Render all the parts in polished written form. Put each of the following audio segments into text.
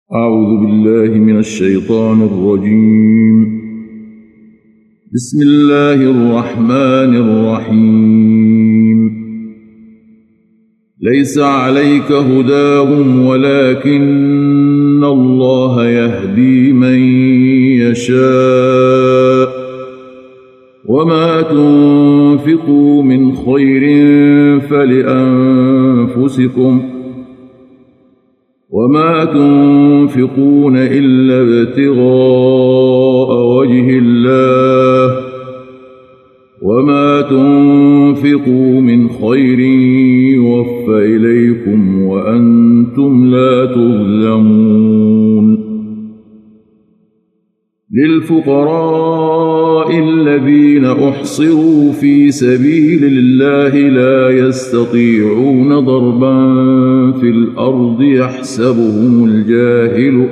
أعوذ بالله من الشيطان الرجيم. بسم الله الرحمن الرحيم. ليس عليك هداهم ولكن الله يهدي من يشاء وما تنفقوا من خير فلأنفسكم وما تنفقون إلا ابتغاء وجه الله وما تنفقوا من خير يوفى إليكم وأنتم لا تظلمون. للفقراء الذين أحصروا في سبيل الله لا يستطيعون ضربا في الأرض يحسبهم الجاهل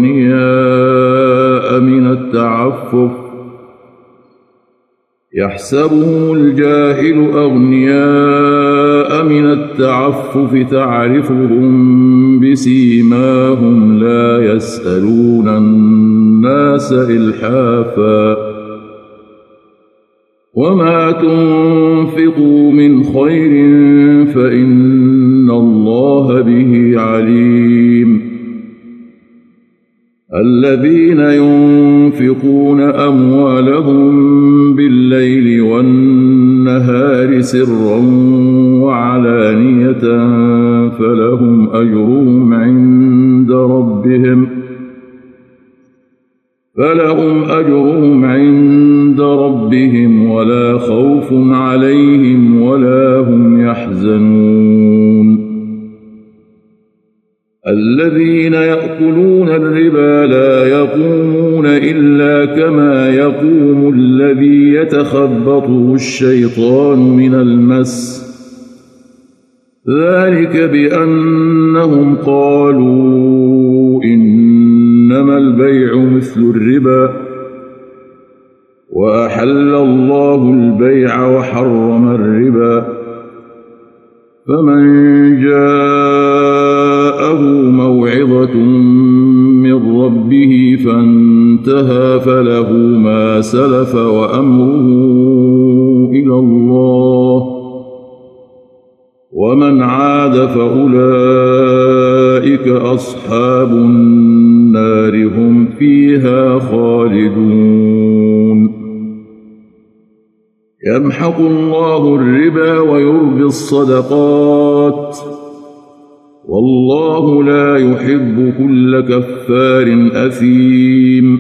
أغنياء من التعفف تعرفهم بسيماهم لا يسألون الناس إلحافا وما تنفقوا من خير فإن الله به عليم. الذين ينفقون أموالهم بالليل والنهار سرا وعلانية فلهم أجرهم عند ربهم ولا خوف عليهم ولا هم يحزنون. الذين يأكلون الربا لا يقومون إلا كما يقوم الذي يتخبطه الشيطان من المس ذلك بأنهم قالوا إنما البيع مثل الربا وأحل الله البيع وحرم الربا فمن جاءه موعظة من ربه فانتهى فله ما سلف وأمره إلى الله ومن عاد فأولئك أصحاب النار هم فيها خالدون. يمحق الله الربا ويربي الصدقات والله لا يحب كل كفار أثيم.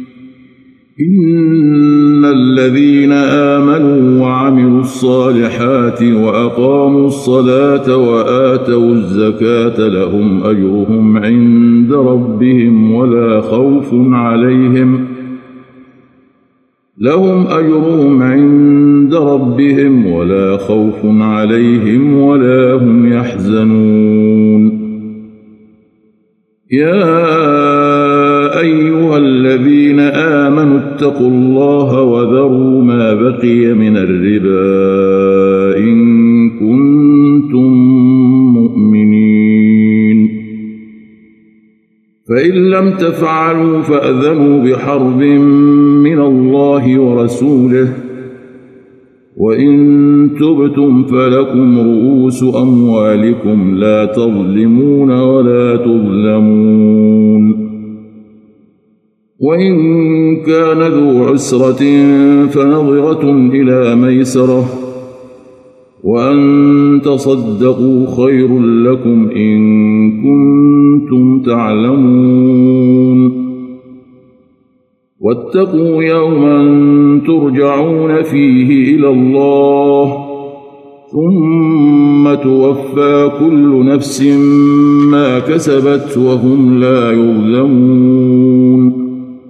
إن الذين آمنوا وعملوا الصالحات وأقاموا الصلاة وآتوا الزكاة لهم أجرهم عند ربهم ولا خوف عليهم ولا هم يحزنون. يا أيها الذين آمنوا اتقوا الله وذروا ما بقي من الربا إن كنتم مؤمنين فإن لم تفعلوا فأذنوا بحرب من الله ورسوله وإن تبتم فلكم رؤوس أموالكم لا تظلمون ولا تظلمون. وإن كان ذو عسرة فنظرة إلى ميسرة وأن تصدقوا خير لكم إن كنتم تعلمون. واتقوا يوما ترجعون فيه إلى الله ثم توفى كل نفس ما كسبت وهم لا يظلمون.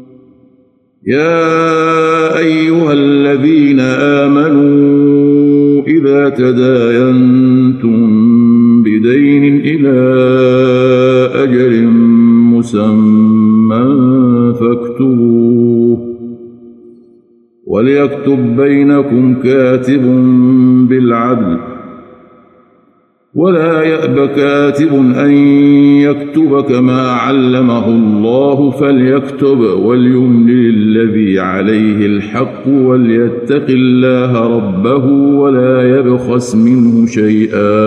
يا أيها الذين آمنوا إذا تداينتم بدين إلى أجل مسمى فاكتبوه وليكتب بينكم كاتب بالعدل ولا يأب كاتب أن يكتب كما علمه الله فليكتب وليملل الذي عليه الحق وليتق الله ربه ولا يبخس منه شيئا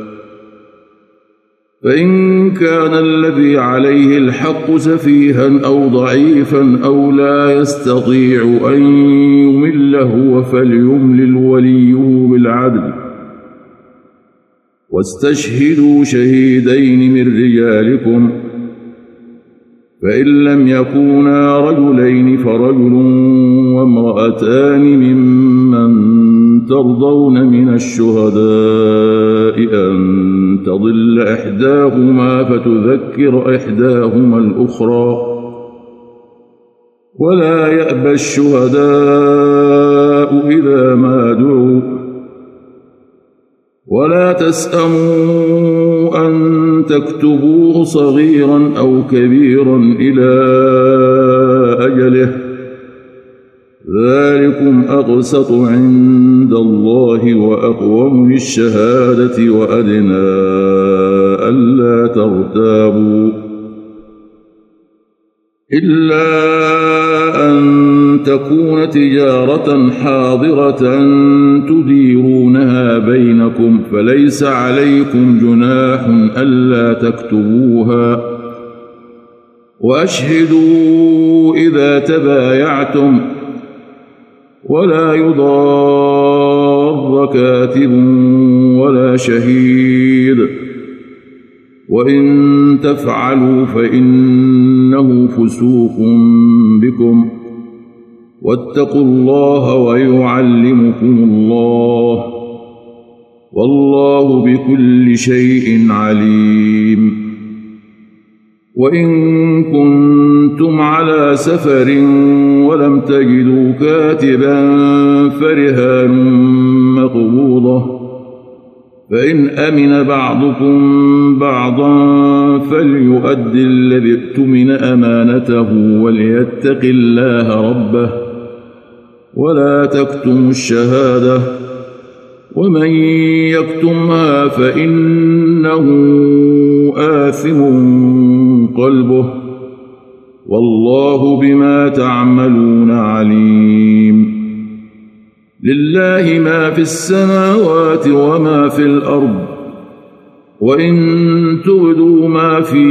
فإن كان الذي عليه الحق سفيها أو ضعيفا أو لا يستطيع أن يمل هو فليملل وليه بالعدل واستشهدوا شهيدين من رجالكم فإن لم يكونا رجلين فرجل وامرأتان ممن ترضون من الشهداء أن تضل إحداهما فتذكر إحداهما الأخرى ولا يأبى الشهداء إذا ما دعوا ولا تسأموا أن تكتبوه صغيرا أو كبيرا إلى أجله ذلكم أقسط عند الله وأقوم للشهادة وأدنى ألا ترتابوا إلا أن تكون تجارة حاضرة تديرونها بينكم فليس عليكم جناح ألا تكتبوها وأشهدوا إذا تبايعتم ولا يضار كاتب ولا شهيد وإن تفعلوا فإنه فسوق بكم واتقوا الله ويعلمكم الله والله بكل شيء عليم وإن كنتم على سفر ولم تجدوا كاتبا فرهان مقبوضة فإن أمن بعضكم بعضا فليؤد الذي اؤتمن أمانته وليتق الله ربه ولا تكتموا الشهادة ومن يكتمها فإنه آثم قلبه والله بما تعملون عليم لله ما في السماوات وما في الأرض وإن تبدوا ما في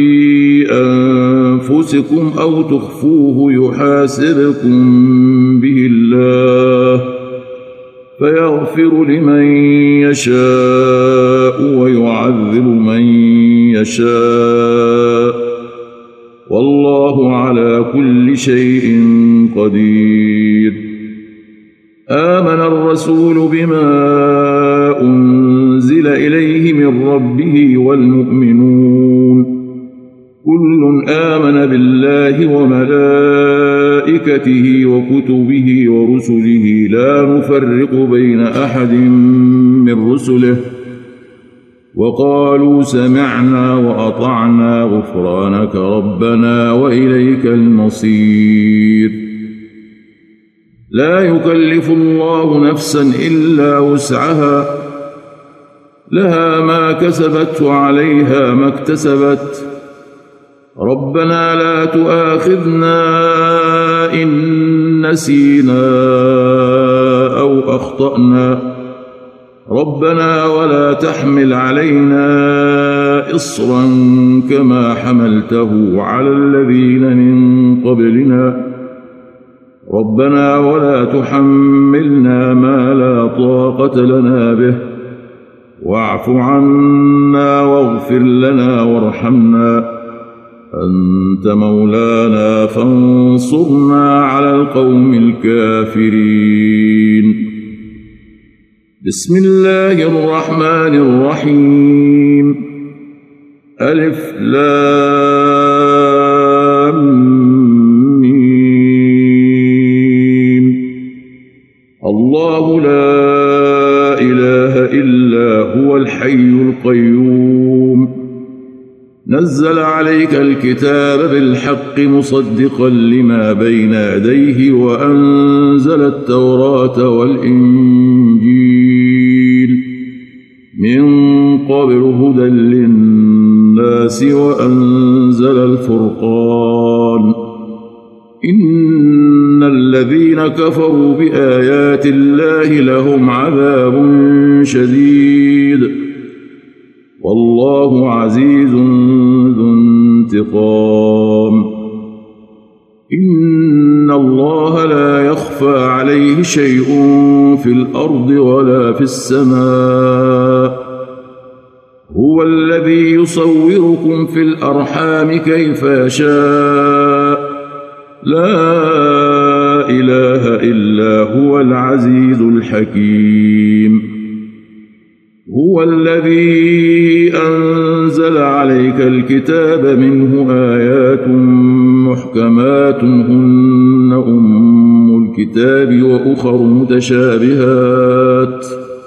أنفسكم أو تخفوه يحاسبكم به الله فيغفر لمن يشاء ويعذب من يشاء والله على كل شيء قدير آمن الرسول بما أنزل إليه من ربه والمؤمنون كل آمن بالله وملائكته وكتبه ورسله لا نفرق بين أحد من رسله وقالوا سمعنا وأطعنا غفرانك ربنا وإليك المصير لا يكلف الله نفسا إلا وسعها لها ما كسبت وعليها ما اكتسبت ربنا لا تؤاخذنا إن نسينا أو أخطأنا ربنا ولا تحمل علينا إصرا كما حملته على الذين من قبلنا ربنا ولا تحملنا ما لا طاقة لنا به واعف عنا واغفر لنا وارحمنا أنت مولانا فانصرنا على القوم الكافرين بسم الله الرحمن الرحيم ألف لام ميم الله لا إله إلا هو الحي القيوم نزل عليك الكتاب بالحق مصدقا لما بين يديه وأنزل التوراة والإنجيل من قبل هدى للناس وأنزل الفرقان إن الذين كفروا بآيات الله لهم عذاب شديد والله عزيز ذو انتقام إن الله لا يخفى عليه شيء في الأرض ولا في السماء هو الذي يصوركم في الأرحام كيف يشاء لا إله إلا هو العزيز الحكيم هو الذي أنزل عليك الكتاب منه آيات محكمات هن أم الكتاب وأخر متشابهات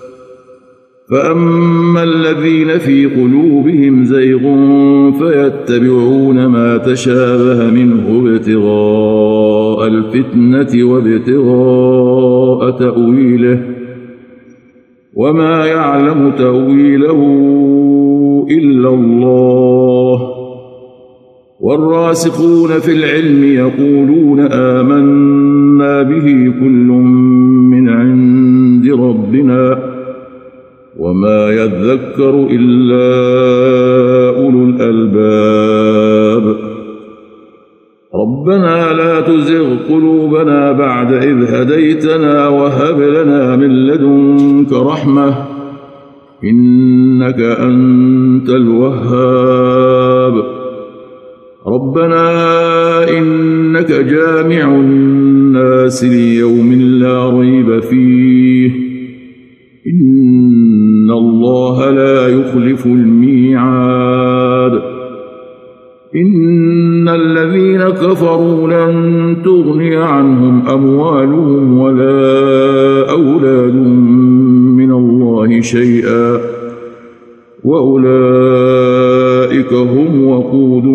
فأما الذين في قلوبهم زيغ فيتبعون ما تشابه منه ابتغاء الفتنة وابتغاء تأويله وما يعلم تأويله إلا الله والراسخون في العلم يقولون آمنا به كل من عند ربنا وما يذكر إلا أولو الألباب ربنا لا تزغ قلوبنا بعد إذ هديتنا وهب لنا من لدنك رحمة إنك أنت الوهاب ربنا إنك جامع الناس ليوم لا ريب فيه إن الله لا يخلف الميعاد إن الذين كفروا لن تغني عنهم أموالهم ولا أولادهم من الله شيئا وأولئك هم وقود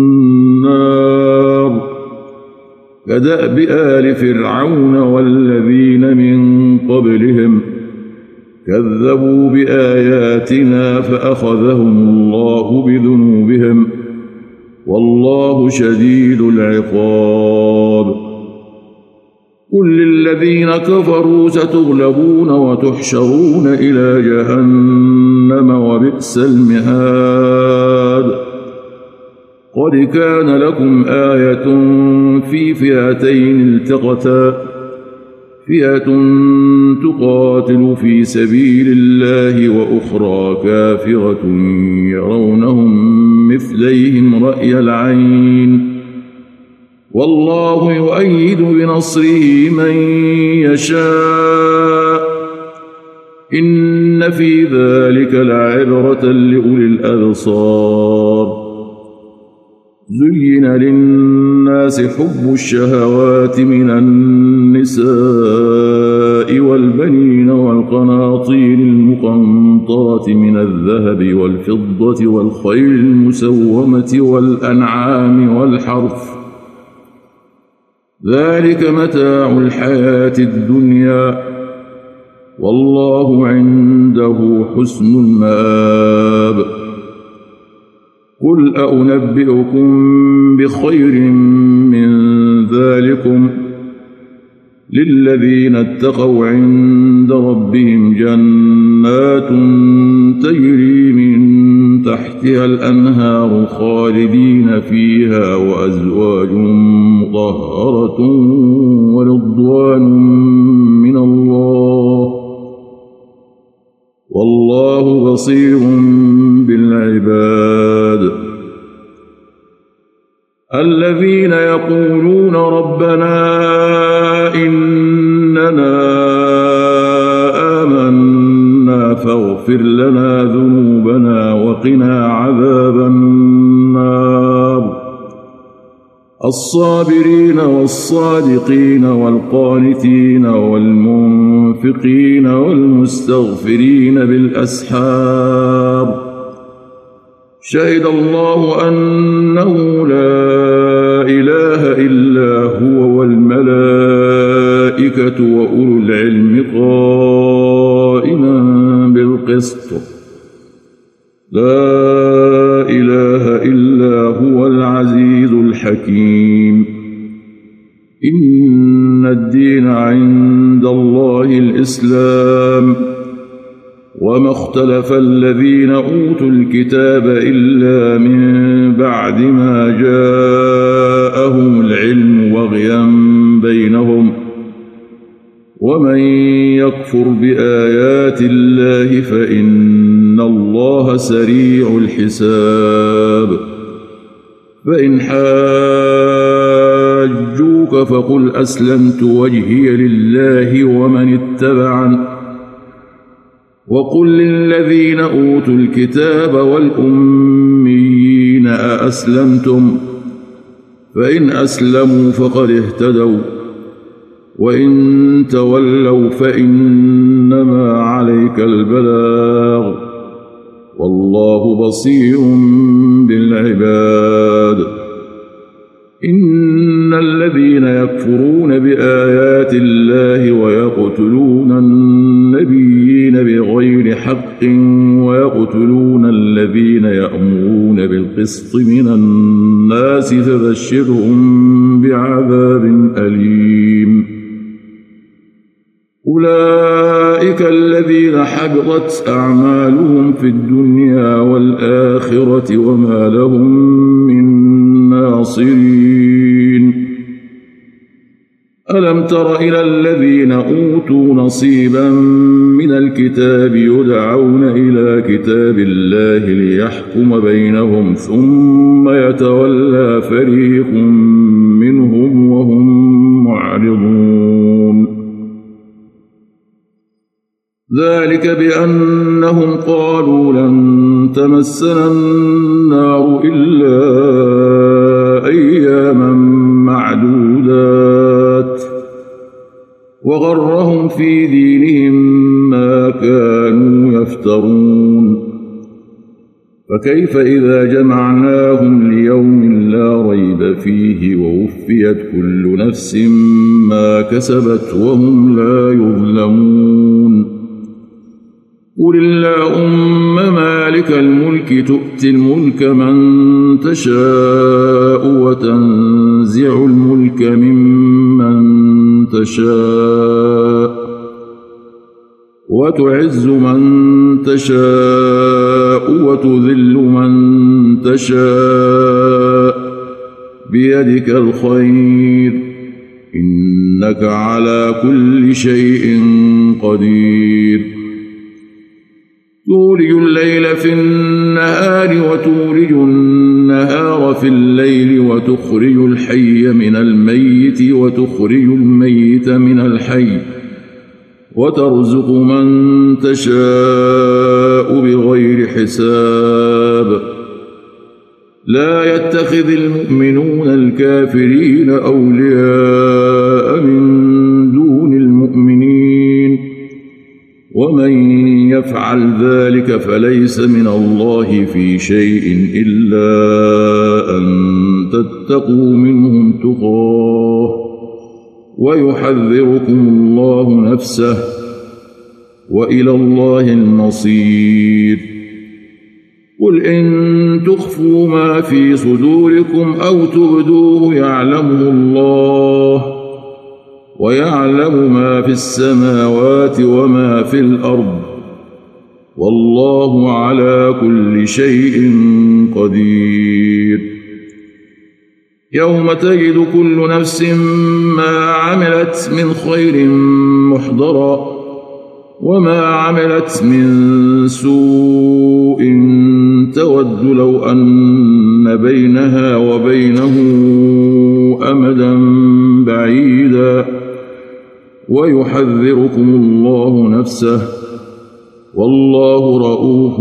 النار كدأب آل فرعون والذين من قبلهم كذبوا بآياتنا فأخذهم الله بذنوبهم والله شديد العقاب قل للذين كفروا ستغلبون وتحشرون إلى جهنم وبئس المهاد قد كان لكم آية في فئتين التقتا فئة تقاتل في سبيل الله وأخرى كافرة يرونهم مثليهم رأي العين والله يؤيد بنصره من يشاء إن في ذلك لعبرة لأولي الأبصار زين للناس حب الشهوات من النساء والبنين والقناطير المقنطرة من الذهب والفضة والخيل المسومة والأنعام والحرث ذلك متاع الحياة الدنيا والله عنده حسن المآب قل أنبئكم بخير من ذلكم للذين اتقوا عند ربهم جنات تجري من تحتها الأنهار خالدين فيها وأزواج مطهرة ورضوان من الله والله بصير بالعباد الذين يقولون ربنا إننا آمنا فاغفر لنا ذنوبنا وقنا عذاب النار الصابرين والصادقين والقانتين والمنفقين والمستغفرين بالأسحار شهد الله أنه لا إله إلا هو والملائكة وأولو العلم قائما بالقسط العزيز الحكيم إن الدين عند الله الإسلام وما اختلف الذين أوتوا الكتاب إلا من بعد ما جاءهم العلم بغيا بينهم ومن يكفر بآيات الله فإن الله سريع الحساب فإن حاجوك فقل أسلمت وجهي لله ومن اتبعني وقل للذين أوتوا الكتاب والأميين أأسلمتم فإن أسلموا فقد اهتدوا وإن تولوا فإنما عليك البلاغ والله بصير بالعباد إن الذين يكفرون بآيات الله ويقتلون النبيين بغير حق ويقتلون الذين يأمرون بالقسط من الناس فبشرهم بعذاب أليم أولئك الذين حبطت أعمالهم في الدنيا والآخرة وما لهم من ناصرين ألم تر إلى الذين أوتوا نصيبا من الكتاب يدعون إلى كتاب الله ليحكم بينهم ثم يتولى فريق منهم وهم معرضون ذلك بأنهم قالوا لن تمسنا النار إلا أياما معدودات وغرهم في دينهم ما كانوا يفترون فكيف إذا جمعناهم ليوم لا ريب فيه ووفيت كل نفس ما كسبت وهم لا يظلمون قل اللهم مالك الملك تؤتي الملك من تشاء وتنزع الملك ممن تشاء وتعز من تشاء وتذل من تشاء بيدك الخير إنك على كل شيء قدير تولج الليل في النهار وتولج النهار في الليل وتخرج الحي من الميت وتخرج الميت من الحي وترزق من تشاء بغير حساب لا يتخذ المؤمنون الكافرين أولياء من دون المؤمنين ومن يفعل ذلك فليس من الله في شيء إلا أن تتقوا منهم تقاه ويحذركم الله نفسه وإلى الله المصير قل إن تخفوا ما في صدوركم أو تبدوه يعلمه الله ويعلم ما في السماوات وما في الأرض والله على كل شيء قدير يوم تجد كل نفس ما عملت من خير محضرا وما عملت من سوء تود لو أن بينها وبينه أمدا بعيدا ويحذركم الله نفسه والله رؤوف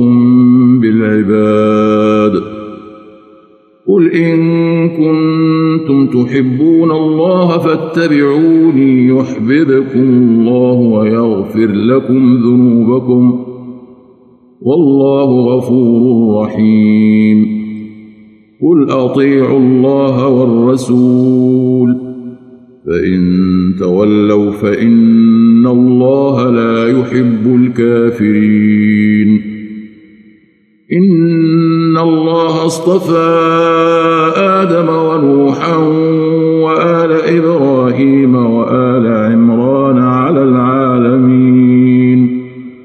بالعباد قل إن كنتم تحبون الله فاتبعوني يحببكم الله ويغفر لكم ذنوبكم والله غفور رحيم قل أطيعوا الله والرسول فإن تولوا فإن الله لا يحب الكافرين إن الله اصطفى آدم ونوحا وآل إبراهيم وآل عمران على العالمين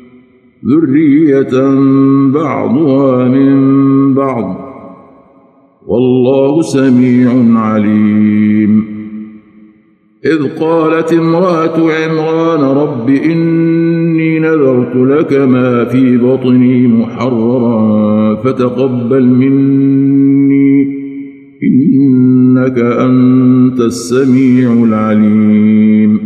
ذرية بعضها من بعض والله سميع عليم إذ قالت امرأة عمران رب إني نذرت لك ما في بطني محررا فتقبل مني إنك أنت السميع العليم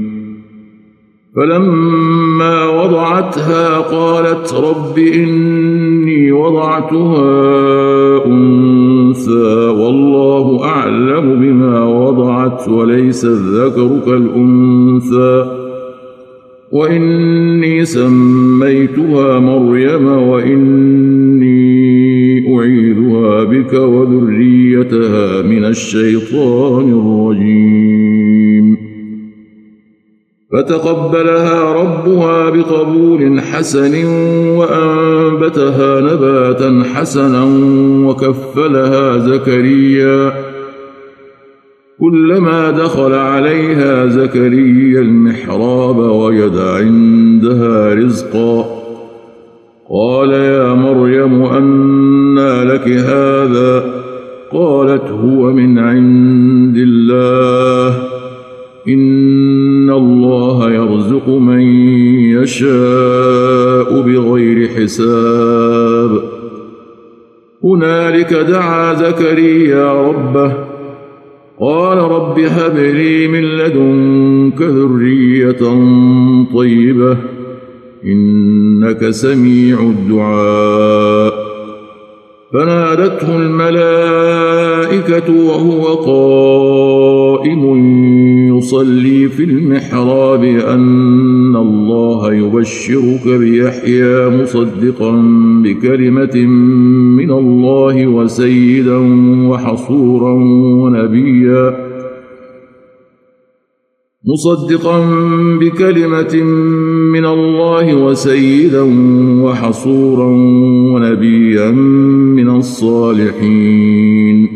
فلما وضعتها قالت رب إني وضعتها أنثى والله أعلم بما وضعت وليس الذكر كالأنثى وإني سميتها مريم وإني أعيذها بك وذريتها من الشيطان الرجيم فتقبلها ربها بقبول حسن وأنبتها نباتا حسنا وكفلها زكريا كلما دخل عليها زكريا المحراب وجد عندها رزقا قال يا مريم أنى لك هذا قالت هو من عند الله إن الله يرزق من يشاء بغير حساب هنالك دعا زكريا ربه قال رب هب لي من لدنك ذرية طيبة إنك سميع الدعاء فنادته الملائكة وهو قائم يصلي في المحراب أن الله يبشرك بيحيى مصدقا بكلمة من الله وسيدا وحصورا ونبيا مصدقا بكلمة من الله وسيدا وحصورا ونبيا من الصالحين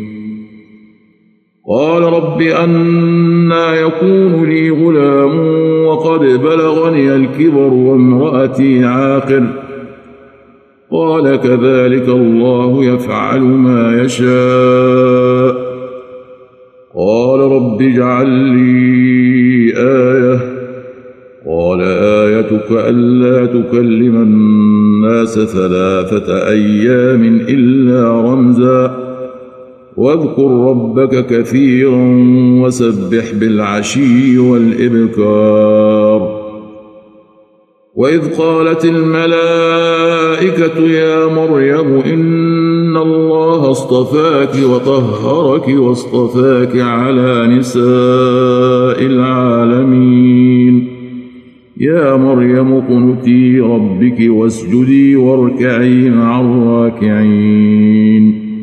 قال رب أنى يكون لي غلام وقد بلغني الكبر وامرأتي عاقر قال كذلك الله يفعل ما يشاء قال رب اجعل لي آية قال آيتك ألا تكلم الناس 3 أيام إلا رمزا واذكر ربك كثيرا وسبح بالعشي والإبكار وإذ قالت الملائكة يا مريم إن الله اصطفاك وطهرك واصطفاك على نساء العالمين يا مريم اقنتي ربك واسجدي واركعي مع الراكعين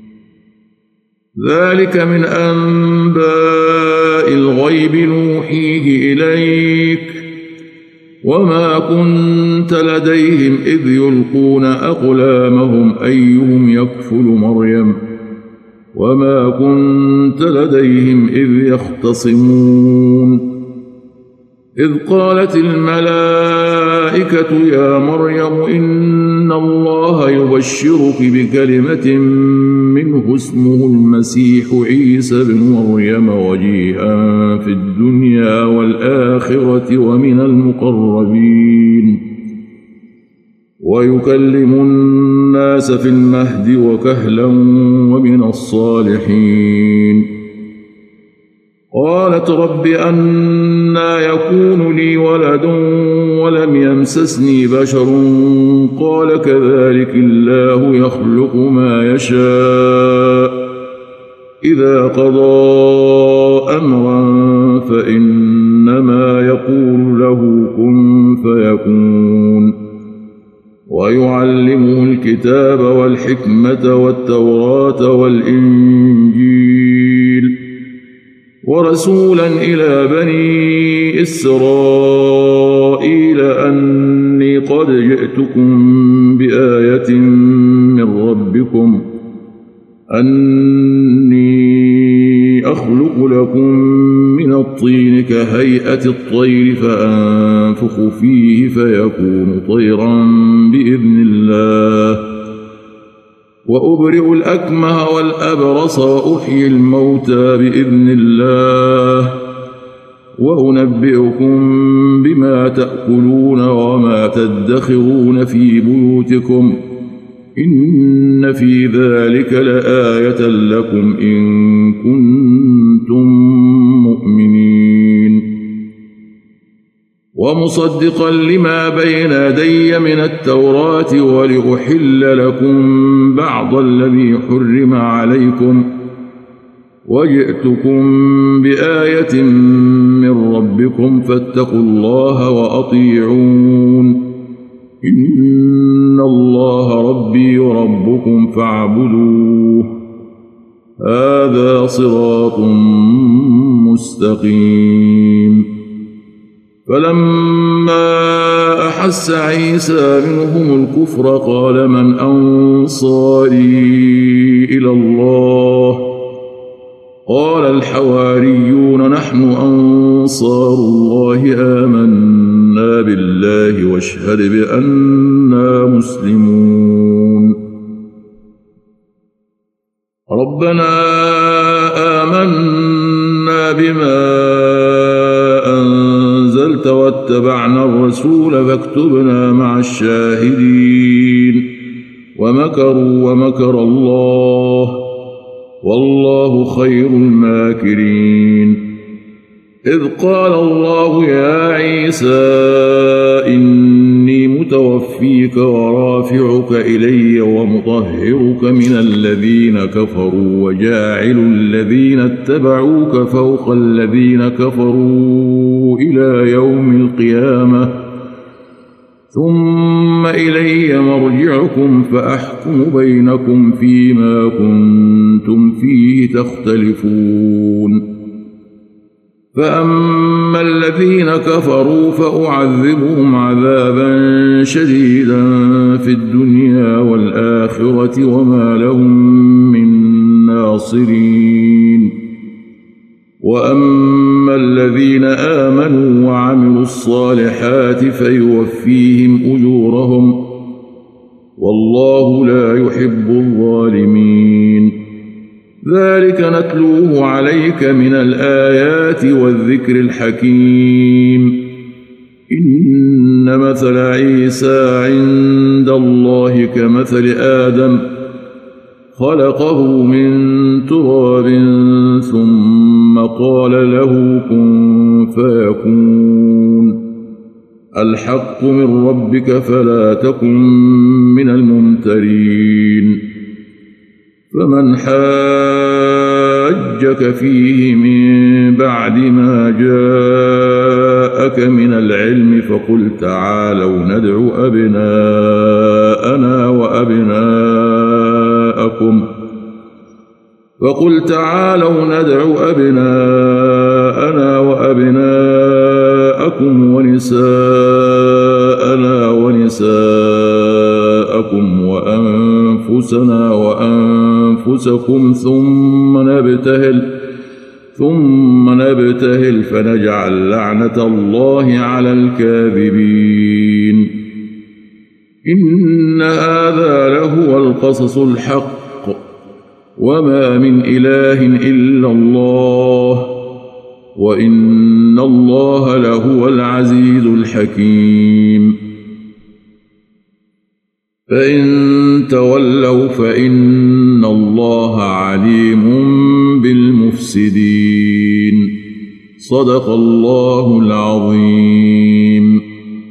ذلك من أنباء الغيب نوحيه إليك وما كنت لديهم إذ يلقون أقلامهم أيهم يكفل مريم وما كنت لديهم إذ يختصمون إذ قالت الملائكة يا مريم إن الله يبشرك بكلمة منه اسمه المسيح عيسى بن مريم وجيها في الدنيا والآخرة ومن المقربين ويكلم الناس في المهد وكهلا ومن الصالحين قالت رب أنى يكون لي ولد ولم يمسسني بشر قال كذلك الله يخلق ما يشاء إذا قضى أمرا فإنما يقول له كن فيكون ويعلمه الكتاب والحكمة والتوراة والإنجيل ورسولا إلى بني إسرائيل أني قد جئتكم بآية من ربكم أني أخلق لكم من الطين كهيئة الطير فأنفخ فيه فيكون طيرا بإذن الله وأبرئ الأكمه والأبرص وأحيي الموتى بإذن الله وأنبئكم بما تأكلون وما تدخرون في بيوتكم إن في ذلك لآية لكم إن كنتم مؤمنين ومصدقا لما بين يدي من التوراة ولأحل لكم بعض الذي حرم عليكم وجئتكم بآية من ربكم فاتقوا الله وأطيعون إن الله ربي وربكم فاعبدوه هذا صراط مستقيم فلما أحس عيسى منهم الكفر قال من أنصاري إلى الله قال الحواريون نحن أنصار الله آمنا بالله واشهد بأننا مسلمون ربنا آمنا بما أنزلت واتبعنا الرسول فاكتبنا مع الشاهدين ومكروا ومكر الله والله خير الماكرين إذ قال الله يا عيسى إني متوفيك ورافعك إلي ومطهرك من الذين كفروا وجاعل الذين اتبعوك فوق الذين كفروا إلى يوم القيامة ثم إلي مرجعكم فأحكم بينكم فيما كنتم فيه تختلفون فأما الذين كفروا فأعذبهم عذابا شديدا في الدنيا والآخرة وما لهم من ناصرين وأما الذين آمنوا وعملوا الصالحات فيوفيهم أجورهم والله لا يحب الظالمين ذلك نتلوه عليك من الآيات والذكر الحكيم إن مثل عيسى عند الله كمثل آدم خلقه من تراب ثم قال له كن فيكون الحق من ربك فلا تكن من الممترين فمن حاجك فيه من بعد ما جاءك من العلم فقل تعالوا ندعو أبناءنا وأبناءكم ونساءنا ونساءكم وأنفسنا وأنفسكم ثم نبتهل فنجعل لعنة الله على الكاذبين إن هذا لهو القصص الحق وما من إله إلا الله وإن الله لهو العزيز الحكيم فإن تولوا فإن الله عليم بالمفسدين صدق الله العظيم.